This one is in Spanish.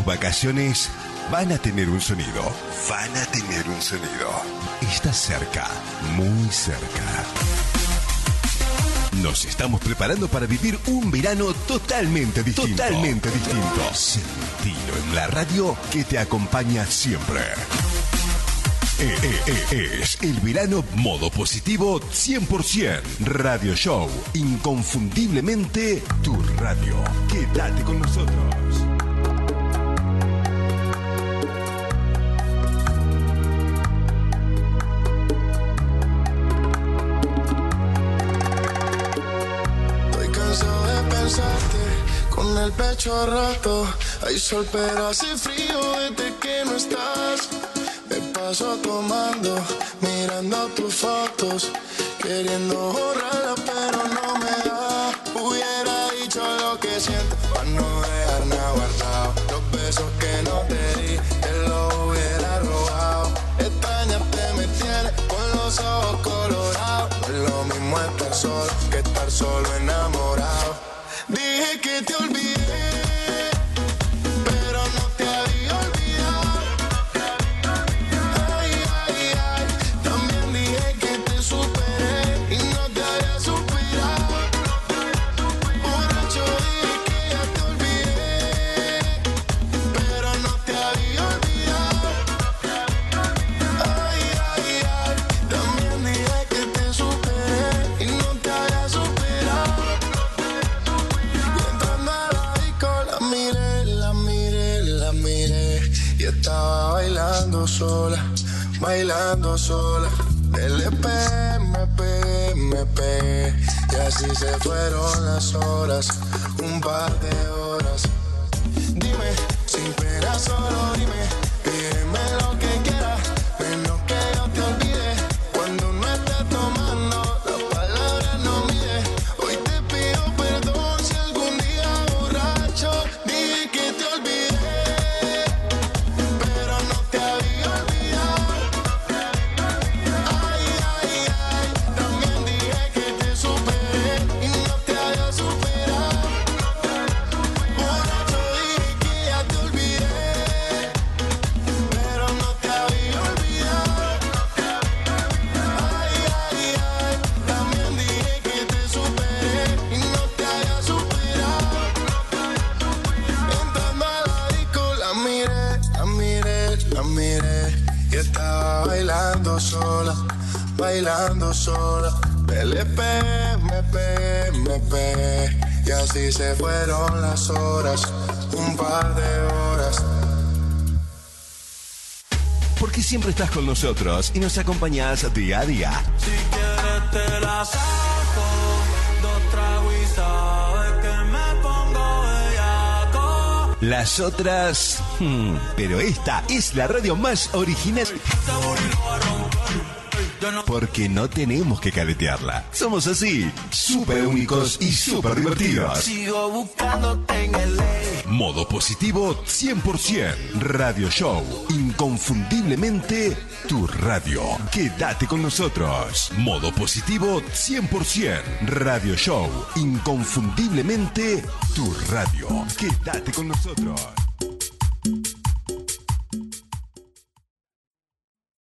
vacaciones van a tener un sonido. Van a tener un sonido. Está cerca, muy cerca. Nos estamos preparando para vivir un verano totalmente distinto. Totalmente distinto. Sentilo en la radio que te acompaña siempre. Es el verano modo positivo 100%. Radio Show, inconfundiblemente tu radio. Quédate con nosotros. Estoy cansado de pensarte con el pecho roto. Hay sol pero hace frío desde que no estás. Me paso tomando, mirando tus fotos, queriendo borrarlas pero no me da. Hubiera dicho lo que siento para no dejar nada guardado. Los besos que no te di, te los hubiera robado. Extrañarte me tiene con los ojos colorados. No es lo mismo estar solo que estar solo enamorado. Dije que te olvidé, bailando sola, LP, me pegué, y así se fueron las horas, un par de horas. Dime, sin pena solo dime, pídeme lo que quieras, menos que yo te olvide. Cuando no estés tomando, las palabras no mide. Hoy te pido perdón si algún día borracho dije que te olvidé, pero no te había olvidado. Bailando sola, LP, me pegué, y así se fueron las horas, un par de horas. Porque siempre estás con nosotros y nos acompañás día a día. Si quieres te la saco, 2 tragos y sabes que me pongo bellaco. Las otras... pero esta es la radio más original. Porque no tenemos que caretearla. Somos así, súper únicos y súper divertidos. Sigo buscándote en el Modo positivo 100%. Radio Show, inconfundiblemente tu radio. Quédate con nosotros. Modo positivo 100%. Radio Show, inconfundiblemente tu radio. Quédate con nosotros.